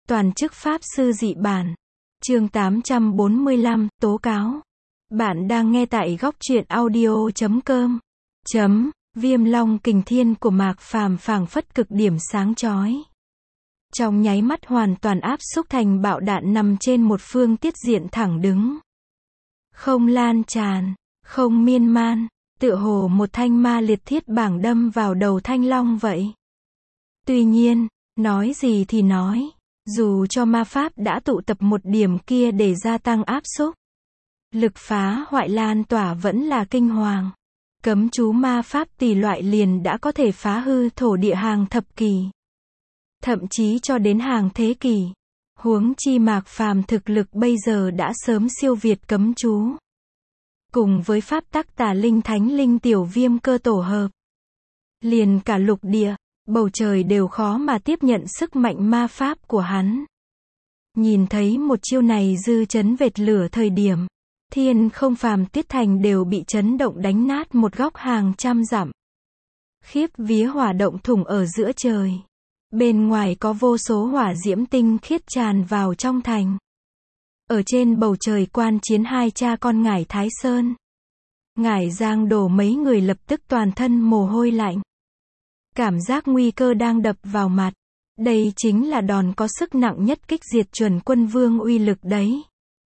Toàn chức Pháp Sư dị bản. Chương 845, tố cáo. Bạn đang nghe tại góc truyện audio.com. Viêm long kình thiên của Mạc Phàm phảng phất cực điểm sáng chói. Trong nháy mắt hoàn toàn áp xúc thành bạo đạn nằm trên một phương tiết diện thẳng đứng. Không lan tràn, không miên man, tựa hồ một thanh ma liệt thiết bảng đâm vào đầu thanh long vậy. Tuy nhiên, nói gì thì nói, dù cho ma pháp đã tụ tập một điểm kia để gia tăng áp xúc, lực phá hoại lan tỏa vẫn là kinh hoàng. Cấm chú ma pháp tỷ loại liền đã có thể phá hư thổ địa hàng thập kỷ, thậm chí cho đến hàng thế kỷ. Huống chi Mạc Phàm thực lực bây giờ đã sớm siêu việt cấm chú. Cùng với pháp tắc tà linh thánh linh tiểu viêm cơ tổ hợp, liền cả lục địa, bầu trời đều khó mà tiếp nhận sức mạnh ma pháp của hắn. Nhìn thấy một chiêu này dư chấn vệt lửa thời điểm, thiên không phàm tuyết thành đều bị chấn động đánh nát một góc hàng trăm dặm. Khiếp vía hỏa động thủng ở giữa trời. Bên ngoài có vô số hỏa diễm tinh khiết tràn vào trong thành. Ở trên bầu trời quan chiến hai cha con Ngải Thái Sơn, Ngải Giang Đổ mấy người lập tức toàn thân mồ hôi lạnh. Cảm giác nguy cơ đang đập vào mặt. Đây chính là đòn có sức nặng nhất kích diệt chuẩn quân vương uy lực đấy.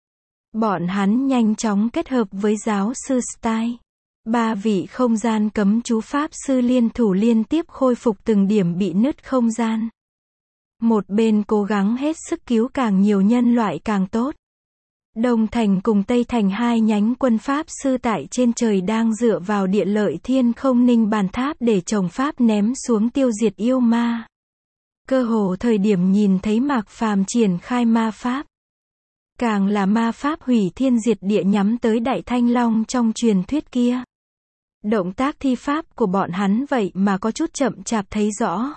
Bọn hắn nhanh chóng kết hợp với giáo sư Stein. Ba vị không gian cấm chú pháp sư liên thủ liên tiếp khôi phục từng điểm bị nứt không gian. Một bên cố gắng hết sức cứu càng nhiều nhân loại càng tốt. Đông Thành cùng Tây Thành hai nhánh quân pháp sư tại trên trời đang dựa vào địa lợi thiên không ninh bàn tháp để trồng pháp ném xuống tiêu diệt yêu ma. Cơ hồ thời điểm nhìn thấy Mạc Phàm triển khai ma pháp, càng là ma pháp hủy thiên diệt địa nhắm tới Đại Thanh Long trong truyền thuyết kia. Động tác thi pháp của bọn hắn vậy mà có chút chậm chạp thấy rõ,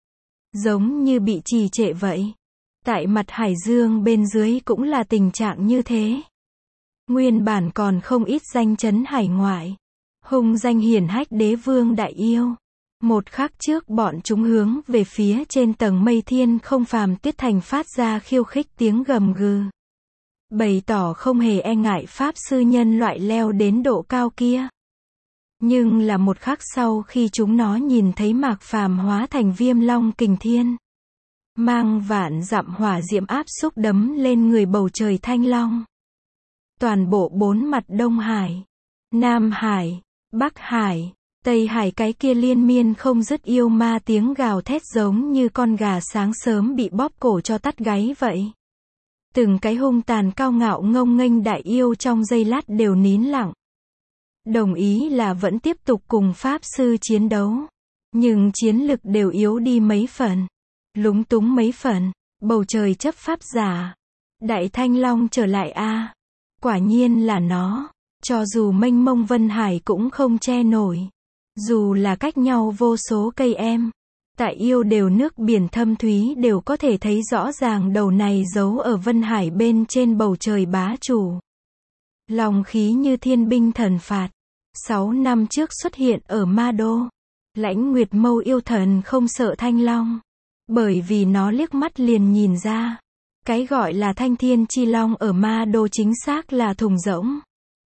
giống như bị trì trệ vậy. Tại mặt hải dương bên dưới cũng là tình trạng như thế. Nguyên bản còn không ít danh chấn hải ngoại, hung danh hiển hách đế vương đại yêu. Một khắc trước bọn chúng hướng về phía trên tầng mây thiên không phàm tuyết thành phát ra khiêu khích tiếng gầm gừ, bày tỏ không hề e ngại pháp sư nhân loại leo đến độ cao kia. Nhưng là một khắc sau khi chúng nó nhìn thấy Mạc Phàm hóa thành viêm long kình thiên, mang vạn dặm hỏa diễm áp xúc đấm lên người bầu trời thanh long. Toàn bộ bốn mặt Đông Hải, Nam Hải, Bắc Hải, Tây Hải cái kia liên miên không dứt yêu ma tiếng gào thét giống như con gà sáng sớm bị bóp cổ cho tắt gáy vậy. Từng cái hung tàn cao ngạo ngông nghênh đại yêu trong giây lát đều nín lặng. Đồng ý là vẫn tiếp tục cùng pháp sư chiến đấu, nhưng chiến lực đều yếu đi mấy phần, lúng túng mấy phần. Bầu trời chấp pháp giả, Đại Thanh Long trở lại a. Quả nhiên là nó, cho dù mênh mông vân hải cũng không che nổi. Dù là cách nhau vô số cây em, tại yêu đều nước biển thâm thúy đều có thể thấy rõ ràng đầu này giấu ở vân hải bên trên bầu trời bá chủ. Long khí như thiên binh thần phạt. 6 năm trước xuất hiện ở Ma Đô, Lãnh Nguyệt Mâu yêu thần không sợ thanh long, bởi vì nó liếc mắt liền nhìn ra, cái gọi là thanh thiên chi long ở Ma Đô chính xác là thùng rỗng.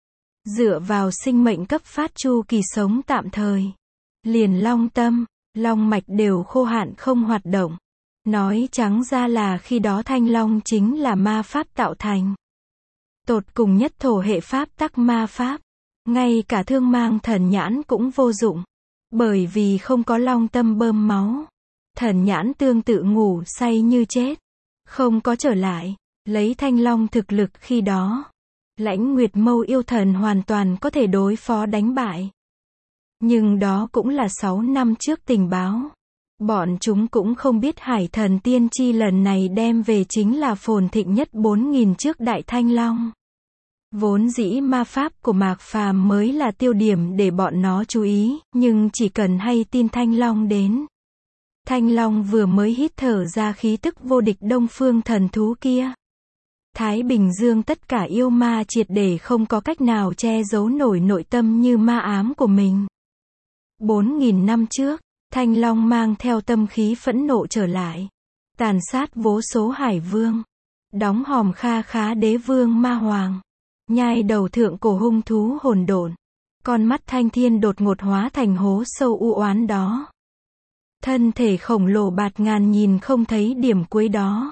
Dựa vào sinh mệnh cấp phát chu kỳ sống tạm thời, liền long tâm, long mạch đều khô hạn không hoạt động. Nói trắng ra là khi đó thanh long chính là ma pháp tạo thành. Tột cùng nhất thổ hệ pháp tắc ma pháp. Ngay cả thương mang thần nhãn cũng vô dụng, bởi vì không có long tâm bơm máu. Thần nhãn tương tự ngủ say như chết, không có trở lại. Lấy thanh long thực lực khi đó, Lãnh Nguyệt Mâu yêu thần hoàn toàn có thể đối phó đánh bại. Nhưng đó cũng là 6 năm trước tình báo. Bọn chúng cũng không biết Hải Thần Tiên Tri lần này đem về chính là phồn thịnh nhất 4.000 trước Đại Thanh Long. Vốn dĩ ma pháp của Mạc Phàm mới là tiêu điểm để bọn nó chú ý, nhưng chỉ cần hay tin Thanh Long đến. Thanh Long vừa mới hít thở ra khí tức vô địch đông phương thần thú kia. Thái Bình Dương tất cả yêu ma triệt để không có cách nào che giấu nổi nội tâm như ma ám của mình. 4.000 năm trước, Thanh Long mang theo tâm khí phẫn nộ trở lại. tàn sát vô số hải vương, đóng hòm kha khá đế vương ma hoàng, nhai đầu thượng cổ hung thú hỗn độn, con mắt thanh thiên đột ngột hóa thành hố sâu u oán đó. Thân thể khổng lồ bạt ngàn nhìn không thấy điểm cuối đó.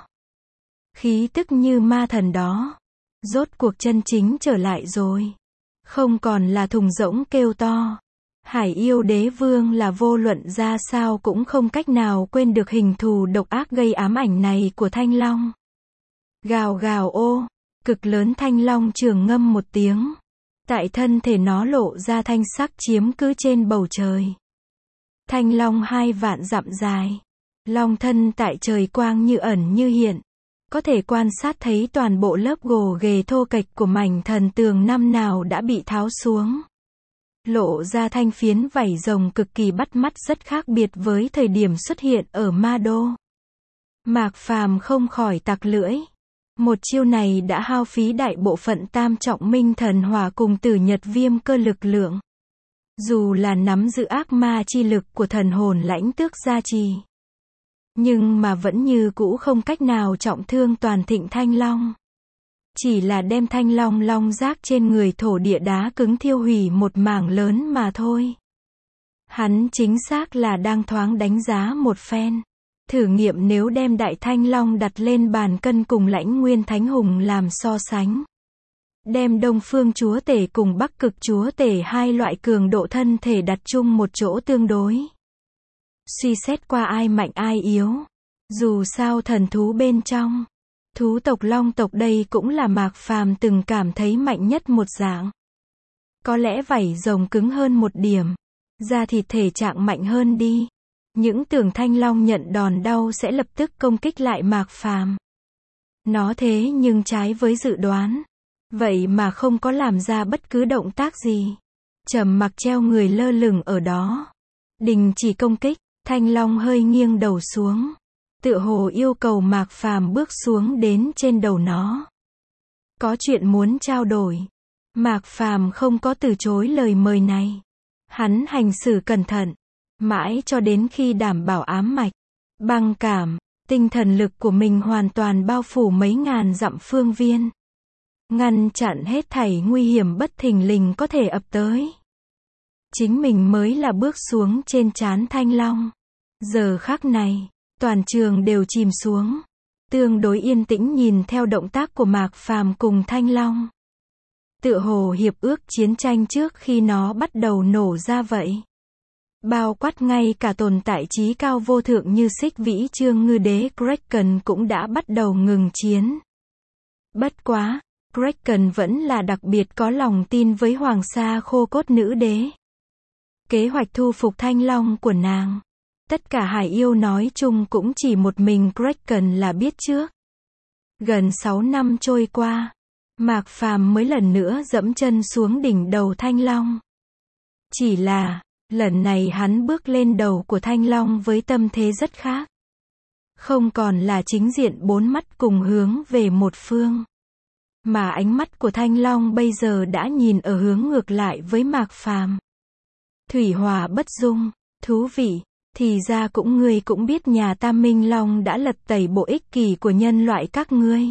Khí tức như ma thần đó, rốt cuộc chân chính trở lại rồi. Không còn là thùng rỗng kêu to. Hải yêu đế vương là vô luận ra sao cũng không cách nào quên được hình thù độc ác gây ám ảnh này của thanh long. Gào gào ô, cực lớn thanh long trường ngâm một tiếng. Tại thân thể nó lộ ra thanh sắc chiếm cứ trên bầu trời. Thanh long 2 vạn dặm dài. Long thân tại trời quang như ẩn như hiện. Có thể quan sát thấy toàn bộ lớp gồ ghề thô kệch của mảnh thần tường năm nào đã bị tháo xuống. Lộ ra thanh phiến vảy rồng cực kỳ bắt mắt rất khác biệt với thời điểm xuất hiện ở Ma Đô. Mạc Phàm không khỏi tặc lưỡi. Một chiêu này đã hao phí đại bộ phận tam trọng minh thần hỏa cùng tử nhật viêm cơ lực lượng. Dù là nắm giữ ác ma chi lực của thần hồn lãnh tước gia trì, nhưng mà vẫn như cũ không cách nào trọng thương toàn thịnh thanh long. Chỉ là đem thanh long long giác trên người thổ địa đá cứng thiêu hủy một mảng lớn mà thôi. Hắn chính xác là đang thoáng đánh giá một phen. Thử nghiệm nếu đem đại thanh long đặt lên bàn cân cùng lãnh nguyên thánh hùng làm so sánh. Đem đông phương chúa tể cùng bắc cực chúa tể hai loại cường độ thân thể đặt chung một chỗ tương đối. Suy xét qua ai mạnh ai yếu. Dù sao thần thú bên trong. Thú tộc long tộc đây cũng là Mạc Phàm từng cảm thấy mạnh nhất một dạng. Có lẽ vảy rồng cứng hơn một điểm. Da thịt thể trạng mạnh hơn đi. Những tưởng thanh long nhận đòn đau sẽ lập tức công kích lại Mạc Phàm. Nó thế nhưng trái với dự đoán. Vậy mà không có làm ra bất cứ động tác gì. Trầm mặc treo người lơ lửng ở đó. Đình chỉ công kích, thanh long hơi nghiêng đầu xuống. Tựa hồ yêu cầu Mạc Phàm bước xuống đến trên đầu nó. Có chuyện muốn trao đổi. Mạc Phàm không có từ chối lời mời này. Hắn hành xử cẩn thận. Mãi cho đến khi đảm bảo ám mạch, băng cảm, tinh thần lực của mình hoàn toàn bao phủ mấy ngàn dặm phương viên. Ngăn chặn hết thảy nguy hiểm bất thình lình có thể ập tới. Chính mình mới là bước xuống trên trán thanh long. Giờ khắc này, toàn trường đều chìm xuống. Tương đối yên tĩnh nhìn theo động tác của Mạc Phàm cùng thanh long. Tựa hồ hiệp ước chiến tranh trước khi nó bắt đầu nổ ra vậy. Bao quát ngay cả tồn tại trí cao vô thượng như Xích Vĩ Trương Ngư Đế Kraken cũng đã bắt đầu ngừng chiến. Bất quá, Kraken vẫn là đặc biệt có lòng tin với Hoàng Sa Khô Cốt Nữ Đế. Kế hoạch thu phục thanh long của nàng. Tất cả hải yêu nói chung cũng chỉ một mình Kraken là biết trước. Gần 6 năm trôi qua, Mạc Phàm mới lần nữa dẫm chân xuống đỉnh đầu thanh long. Chỉ là, lần này hắn bước lên đầu của thanh long với tâm thế rất khác. Không còn là chính diện 4 mắt cùng hướng về một phương. Mà ánh mắt của thanh long bây giờ đã nhìn ở hướng ngược lại với Mạc Phàm. Thủy hòa bất dung, thú vị, thì ra ngươi cũng biết nhà ta Minh Long đã lật tẩy bộ ích kỷ của nhân loại các ngươi.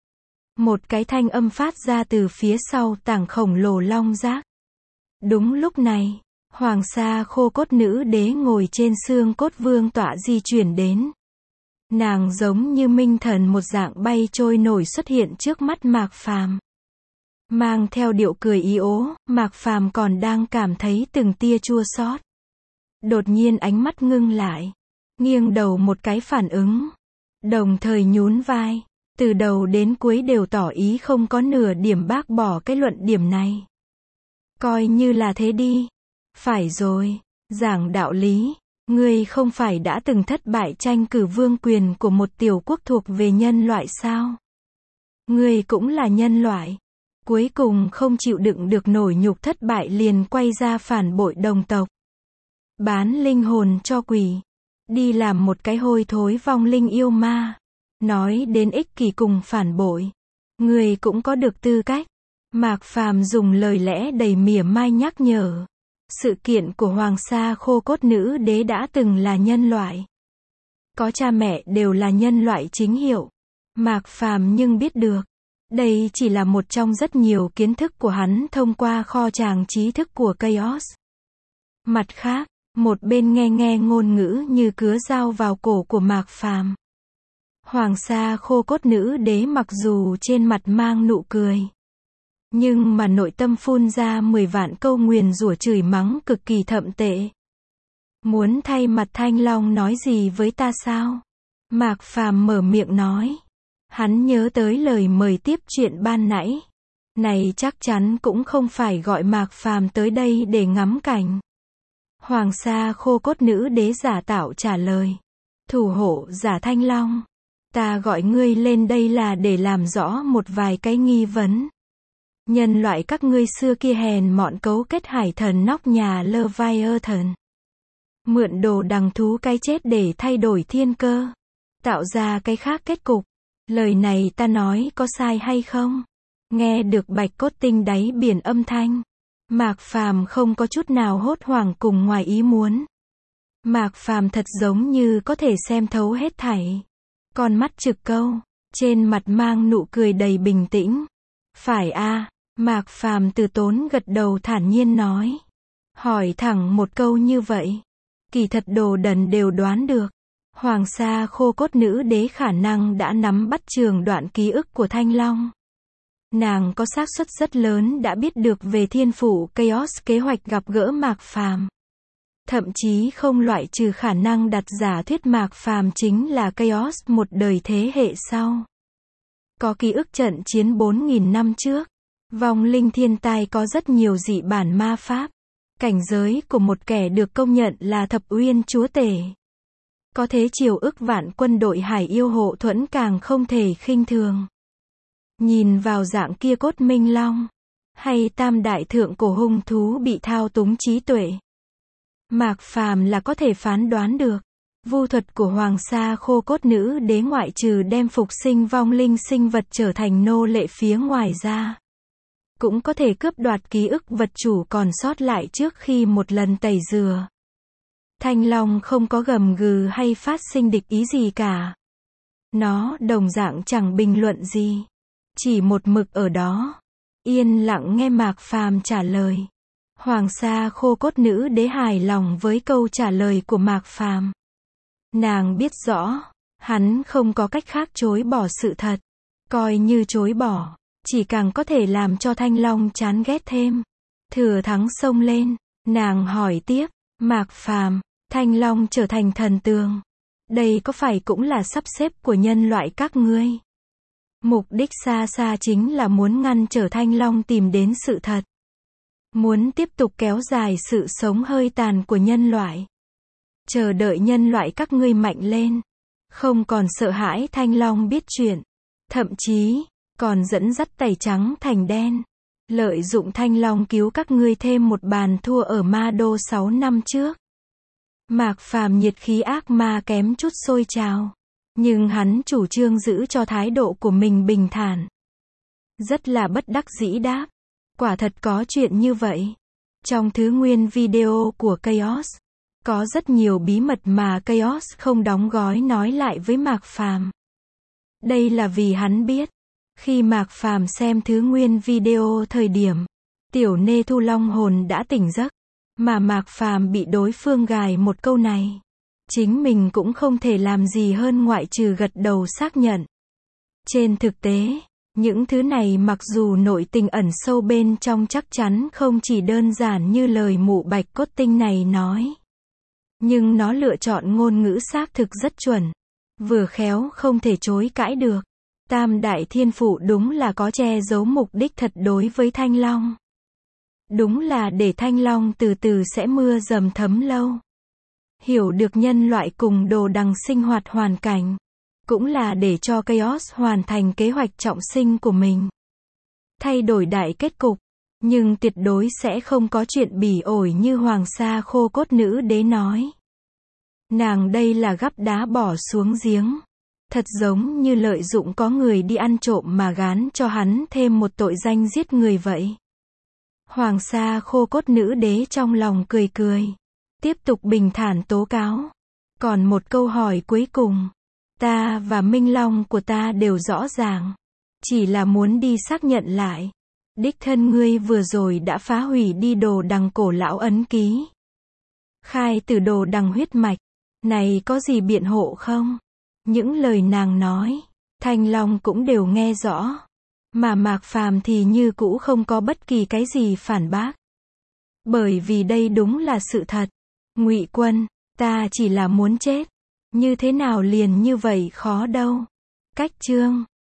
Một cái thanh âm phát ra từ phía sau tảng khổng lồ long giác. Đúng lúc này, Hoàng Sa Khô Cốt Nữ Đế ngồi trên xương cốt vương tọa di chuyển đến. Nàng giống như minh thần một dạng bay trôi nổi xuất hiện trước mắt Mạc Phàm. Mang theo điệu cười ý ố, Mạc Phàm còn đang cảm thấy từng tia chua xót. Đột nhiên ánh mắt ngưng lại, nghiêng đầu một cái phản ứng, đồng thời nhún vai, từ đầu đến cuối đều tỏ ý không có nửa điểm bác bỏ cái luận điểm này. Coi như là thế đi. Phải rồi, giảng đạo lý, ngươi không phải đã từng thất bại tranh cử vương quyền của một tiểu quốc thuộc về nhân loại sao? Ngươi cũng là nhân loại. Cuối cùng không chịu đựng được nổi nhục thất bại liền quay ra phản bội đồng tộc. Bán linh hồn cho quỷ. Đi làm một cái hôi thối vong linh yêu ma. Nói đến ích kỷ cùng phản bội. Ngươi cũng có được tư cách. Mạc Phàm dùng lời lẽ đầy mỉa mai nhắc nhở. Sự kiện của Hoàng Sa Khô Cốt Nữ Đế đã từng là nhân loại. có cha mẹ đều là nhân loại chính hiệu. Mạc Phàm nhưng biết được, đây chỉ là một trong rất nhiều kiến thức của hắn thông qua kho tàng trí thức của Chaos. Mặt khác, một bên nghe ngôn ngữ như cứa dao vào cổ của Mạc Phàm. Hoàng sa khô cốt nữ đế mặc dù trên mặt mang nụ cười, nhưng mà nội tâm phun ra 10 vạn câu nguyền rủa chửi mắng cực kỳ thậm tệ. Muốn thay mặt Thanh Long nói gì với ta sao? Mạc Phàm mở miệng nói. Hắn nhớ tới lời mời tiếp chuyện ban nãy. Này chắc chắn cũng không phải gọi Mạc Phàm tới đây để ngắm cảnh. Hoàng sa khô cốt nữ đế giả tạo trả lời. Thủ hộ giả Thanh Long. Ta gọi ngươi lên đây là để làm rõ một vài cái nghi vấn. Nhân loại các ngươi xưa kia hèn mọn cấu kết hải thần nóc nhà Leviathan. Mượn đồ đằng thú cái chết để thay đổi thiên cơ. Tạo ra cái khác kết cục. Lời này ta nói có sai hay không? Nghe được bạch cốt tinh đáy biển âm thanh. Mạc Phàm không có chút nào hốt hoảng cùng ngoài ý muốn. Mạc Phàm thật giống như có thể xem thấu hết thảy. Con mắt trực câu, trên mặt mang nụ cười đầy bình tĩnh. Phải a, Mạc Phàm từ tốn gật đầu thản nhiên nói. Hỏi thẳng một câu như vậy. Kỳ thật đồ đần đều đoán được. Hoàng sa khô cốt nữ đế khả năng đã nắm bắt trường đoạn ký ức của Thanh Long. Nàng có xác suất rất lớn đã biết được về thiên phủ Chaos kế hoạch gặp gỡ Mạc Phàm. Thậm chí không loại trừ khả năng đặt giả thuyết Mạc Phàm chính là Chaos một đời thế hệ sau. Có ký ức trận chiến 4.000 năm trước. Vong linh thiên tai có rất nhiều dị bản ma pháp. Cảnh giới của một kẻ được công nhận là thập uyên chúa tể. Có thế triều ức vạn quân đội hải yêu hộ thuẫn càng không thể khinh thường. Nhìn vào dạng kia cốt minh long. Hay tam đại thượng cổ hung thú bị thao túng trí tuệ. Mạc Phàm là có thể phán đoán được. Vu thuật của Hoàng sa khô cốt nữ đế ngoại trừ đem phục sinh vong linh sinh vật trở thành nô lệ phía ngoài ra. Cũng có thể cướp đoạt ký ức vật chủ còn sót lại trước khi một lần tẩy rửa. Thanh Long không có gầm gừ hay phát sinh địch ý gì cả. Nó đồng dạng chẳng bình luận gì. Chỉ một mực ở đó. Yên lặng nghe Mạc Phàm trả lời. Hoàng sa khô cốt nữ đế hài lòng với câu trả lời của Mạc Phàm. Nàng biết rõ, hắn không có cách khác chối bỏ sự thật. Coi như chối bỏ, chỉ càng có thể làm cho Thanh Long chán ghét thêm. Thừa thắng xông lên, nàng hỏi tiếp, Mạc Phàm, Thanh Long trở thành thần tường. Đây có phải cũng là sắp xếp của nhân loại các ngươi? Mục đích xa xa chính là muốn ngăn trở Thanh Long tìm đến sự thật. Muốn tiếp tục kéo dài sự sống hơi tàn của nhân loại. Chờ đợi nhân loại các ngươi mạnh lên. Không còn sợ hãi Thanh Long biết chuyện. Thậm chí, còn dẫn dắt tẩy trắng thành đen. Lợi dụng Thanh Long cứu các ngươi thêm một bàn thua ở Ma Đô 6 năm trước. Mạc Phàm nhiệt khí ác ma kém chút sôi trào. Nhưng hắn chủ trương giữ cho thái độ của mình bình thản. Rất là bất đắc dĩ đáp. Quả thật có chuyện như vậy. Trong thứ nguyên video của Chaos, có rất nhiều bí mật mà Chaos không đóng gói nói lại với Mạc Phàm. Đây là vì hắn biết, khi Mạc Phàm xem thứ nguyên video thời điểm, tiểu nê thu long hồn đã tỉnh giấc, mà Mạc Phàm bị đối phương gài một câu này. Chính mình cũng không thể làm gì hơn ngoại trừ gật đầu xác nhận. Trên thực tế, những thứ này mặc dù nội tình ẩn sâu bên trong chắc chắn không chỉ đơn giản như lời mụ bạch cốt tinh này nói. Nhưng nó lựa chọn ngôn ngữ xác thực rất chuẩn. Vừa khéo không thể chối cãi được. Tam đại thiên phụ đúng là có che giấu mục đích thật đối với Thanh Long. Đúng là để Thanh Long từ từ sẽ mưa dầm thấm lâu. Hiểu được nhân loại cùng đồ đằng sinh hoạt hoàn cảnh. Cũng là để cho Chaos hoàn thành kế hoạch trọng sinh của mình. Thay đổi đại kết cục. Nhưng tuyệt đối sẽ không có chuyện bỉ ổi như Hoàng sa khô cốt nữ đế nói. Nàng đây là gắp đá bỏ xuống giếng. Thật giống như lợi dụng có người đi ăn trộm mà gán cho hắn thêm một tội danh giết người vậy. Hoàng sa khô cốt nữ đế trong lòng cười cười. Tiếp tục bình thản tố cáo. Còn một câu hỏi cuối cùng. Ta và Minh Long của ta đều rõ ràng. Chỉ là muốn đi xác nhận lại. Đích thân ngươi vừa rồi đã phá hủy đi đồ đằng cổ lão ấn ký. Khai từ đồ đằng huyết mạch. Này có gì biện hộ không? Những lời nàng nói, Thanh Long cũng đều nghe rõ. Mà Mạc Phàm thì như cũ không có bất kỳ cái gì phản bác. Bởi vì đây đúng là sự thật. Ngụy Quân, ta chỉ là muốn chết. Như thế nào liền như vậy khó đâu. Cách chương